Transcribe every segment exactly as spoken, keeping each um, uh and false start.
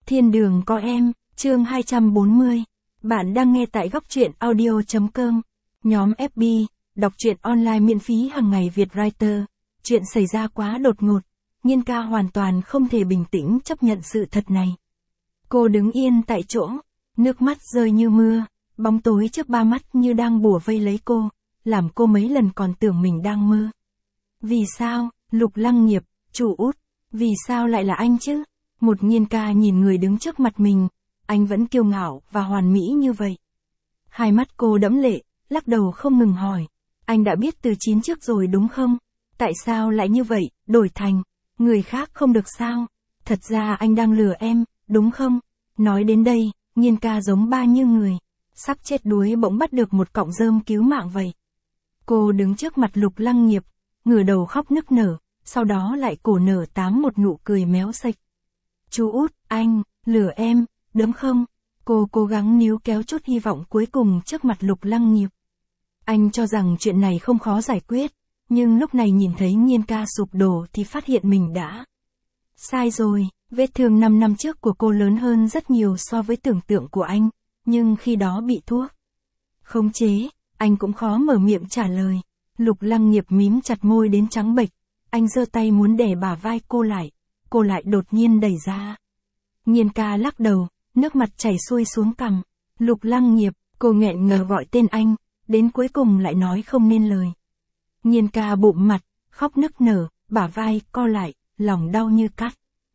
Thiên đường có em, chương hai trăm bốn mươi. Bạn đang nghe tại góc truyện audio chấm com. Nhóm ép bê, đọc truyện online miễn phí hàng ngày Việt Writer. Chuyện xảy ra quá đột ngột. Nhiên ca hoàn toàn không thể bình tĩnh chấp nhận sự thật này. Cô đứng yên tại chỗ, nước mắt rơi như mưa, bóng tối trước ba mắt như đang bủa vây lấy cô, làm cô mấy lần còn tưởng mình đang mơ. Vì sao, Lục Lăng Nghiệp, chủ út, vì sao lại là anh chứ? Một Nhiên ca nhìn người đứng trước mặt mình, anh vẫn kiêu ngạo và hoàn mỹ như vậy. Hai mắt cô đẫm lệ, lắc đầu không ngừng hỏi, anh đã biết từ chín trước rồi đúng không? Tại sao lại như vậy, đổi thành, người khác không được sao? Thật ra anh đang lừa em, đúng không? Nói đến đây, Nhiên ca giống ba như người, sắp chết đuối bỗng bắt được một cọng rơm cứu mạng vậy. Cô đứng trước mặt Lục Lăng Nghiệp, ngửa đầu khóc nức nở, sau đó lại cổ nở tám một nụ cười méo sạch. Chú út, anh, lừa em, đúng không? Cô cố gắng níu kéo chút hy vọng cuối cùng trước mặt Lục Lăng Nghiệp. Anh cho rằng chuyện này không khó giải quyết, nhưng lúc này nhìn thấy Nhiên ca sụp đổ thì phát hiện mình đã sai rồi. Vết thương năm năm trước của cô lớn hơn rất nhiều so với tưởng tượng của anh, nhưng khi đó bị thuốc khống chế, anh cũng khó mở miệng trả lời. Lục Lăng Nghiệp mím chặt môi đến trắng bệch, anh giơ tay muốn đè bả vai cô lại, cô lại đột nhiên đẩy ra. Nhiên ca lắc đầu, nước mặt chảy xuôi xuống cằm. Lục Lăng Nghiệp, cô nghẹn ngào gọi tên anh, đến cuối cùng lại nói không nên lời. Nhiên ca bụm mặt, khóc nức nở, bả vai co lại, lòng đau như cắt.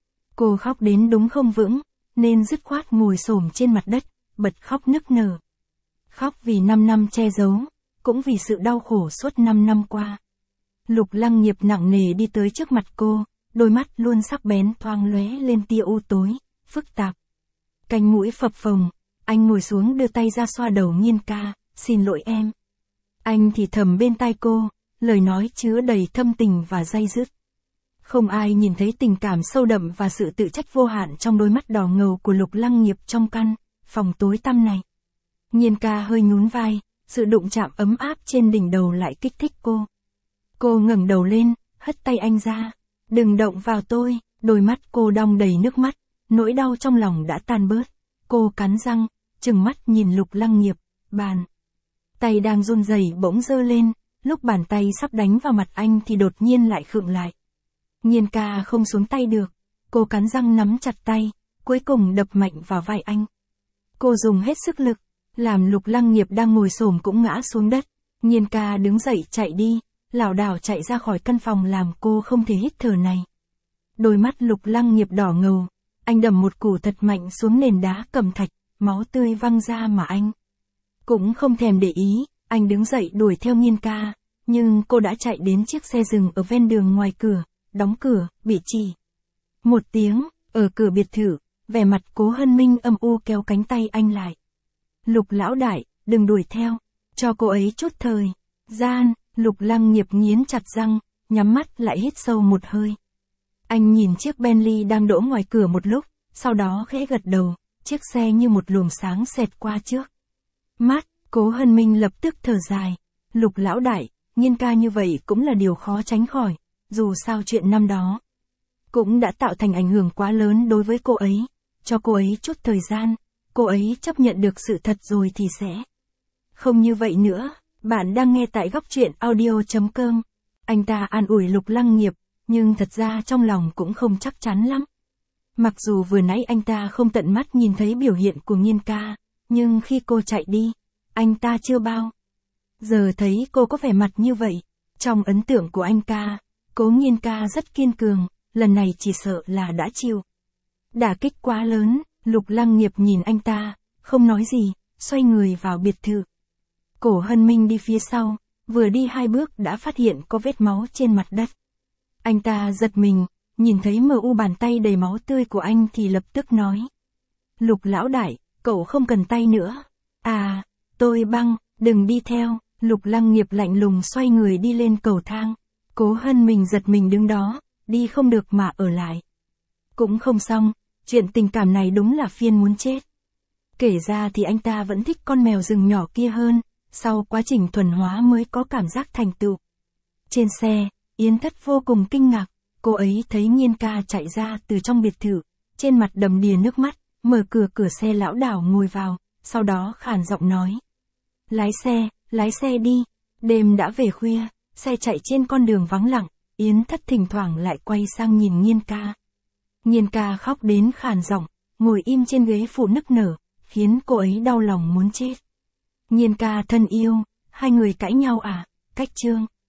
Cô khóc đến đúng không vững, nên dứt khoát ngồi xổm trên mặt đất, bật khóc nức nở. Khóc vì năm năm che giấu, cũng vì sự đau khổ suốt năm năm qua. Lục Lăng Nghiệp nặng nề đi tới trước mặt cô, đôi mắt luôn sắc bén thoáng lóe lên tia u tối, phức tạp. Cánh mũi phập phồng, anh ngồi xuống đưa tay ra xoa đầu Nhiên ca, xin lỗi em. Anh thì thầm bên tai cô, lời nói chứa đầy thâm tình và day dứt. Không ai nhìn thấy tình cảm sâu đậm và sự tự trách vô hạn trong đôi mắt đỏ ngầu của Lục Lăng Nghiệp trong căn phòng tối tăm này. Nhiên ca hơi nhún vai, sự đụng chạm ấm áp trên đỉnh đầu lại kích thích cô. Cô ngẩng đầu lên, hất tay anh ra. Đừng động vào tôi. Đôi mắt cô đong đầy nước mắt, nỗi đau trong lòng đã tan bớt. Cô cắn răng, trừng mắt nhìn Lục Lăng Nghiệp, bàn tay đang run rẩy bỗng giơ lên, lúc bàn tay sắp đánh vào mặt anh thì đột nhiên lại khựng lại. Nhiên ca không xuống tay được, cô cắn răng nắm chặt tay, cuối cùng đập mạnh vào vai anh. Cô dùng hết sức lực, làm Lục Lăng Nghiệp đang ngồi xổm cũng ngã xuống đất. Nhiên ca đứng dậy chạy đi, lảo đảo chạy ra khỏi căn phòng làm cô không thể hít thở này. Đôi mắt Lục Lăng Nghiệp đỏ ngầu, anh đầm một củ thật mạnh xuống nền đá cẩm thạch, máu tươi văng ra mà anh cũng không thèm để ý. Anh đứng dậy đuổi theo Nhiên ca, nhưng cô đã chạy đến chiếc xe dừng ở ven đường ngoài cửa, đóng cửa, bị chỉ một tiếng. Ở cửa biệt thự, vẻ mặt Cố Hân Minh âm u kéo cánh tay anh lại. Lục lão đại, đừng đuổi theo, cho cô ấy chút thời gian. Lục Lăng Nghiệp nghiến chặt răng, nhắm mắt lại hít sâu một hơi. Anh nhìn chiếc Bentley đang đỗ ngoài cửa một lúc, sau đó khẽ gật đầu, chiếc xe như một luồng sáng xẹt qua trước mắt. Cố Hân Minh lập tức thở dài. Lục lão đại, Nhiên ca như vậy cũng là điều khó tránh khỏi, dù sao chuyện năm đó cũng đã tạo thành ảnh hưởng quá lớn đối với cô ấy. Cho cô ấy chút thời gian, cô ấy chấp nhận được sự thật rồi thì sẽ không như vậy nữa. Bạn đang nghe tại góc truyện audio chấm com. Anh ta an ủi Lục Lăng Nghiệp, nhưng thật ra trong lòng cũng không chắc chắn lắm. Mặc dù vừa nãy anh ta không tận mắt nhìn thấy biểu hiện của Nhiên ca, nhưng khi cô chạy đi, anh ta chưa bao giờ thấy cô có vẻ mặt như vậy. Trong ấn tượng của anh ca, Cố Nhiên ca rất kiên cường, lần này chỉ sợ là đã chịu đả kích quá lớn. Lục Lăng Nghiệp nhìn anh ta, không nói gì, xoay người vào biệt thự. Cố Hân Minh đi phía sau, vừa đi hai bước đã phát hiện có vết máu trên mặt đất. Anh ta giật mình, nhìn thấy mờ u bàn tay đầy máu tươi của anh thì lập tức nói. Lục lão đại, cậu không cần tay nữa. À, tôi băng, đừng đi theo. Lục Lăng Nghiệp lạnh lùng xoay người đi lên cầu thang. Cố Hân Minh giật mình đứng đó, đi không được mà ở lại cũng không xong, chuyện tình cảm này đúng là phiền muốn chết. Kể ra thì anh ta vẫn thích con mèo rừng nhỏ kia hơn, sau quá trình thuần hóa mới có cảm giác thành tựu. Trên xe, Yến Thất vô cùng kinh ngạc, cô ấy thấy Nhiên ca chạy ra từ trong biệt thự, trên mặt đầm đìa nước mắt, mở cửa cửa xe lão đảo ngồi vào, sau đó khàn giọng nói. Lái xe, lái xe đi, đêm đã về khuya, xe chạy trên con đường vắng lặng, Yến Thất thỉnh thoảng lại quay sang nhìn Nhiên ca. Nhiên ca khóc đến khàn giọng, ngồi im trên ghế phụ nức nở, khiến cô ấy đau lòng muốn chết. Nhiên ca thân yêu, hai người cãi nhau à, cách chương.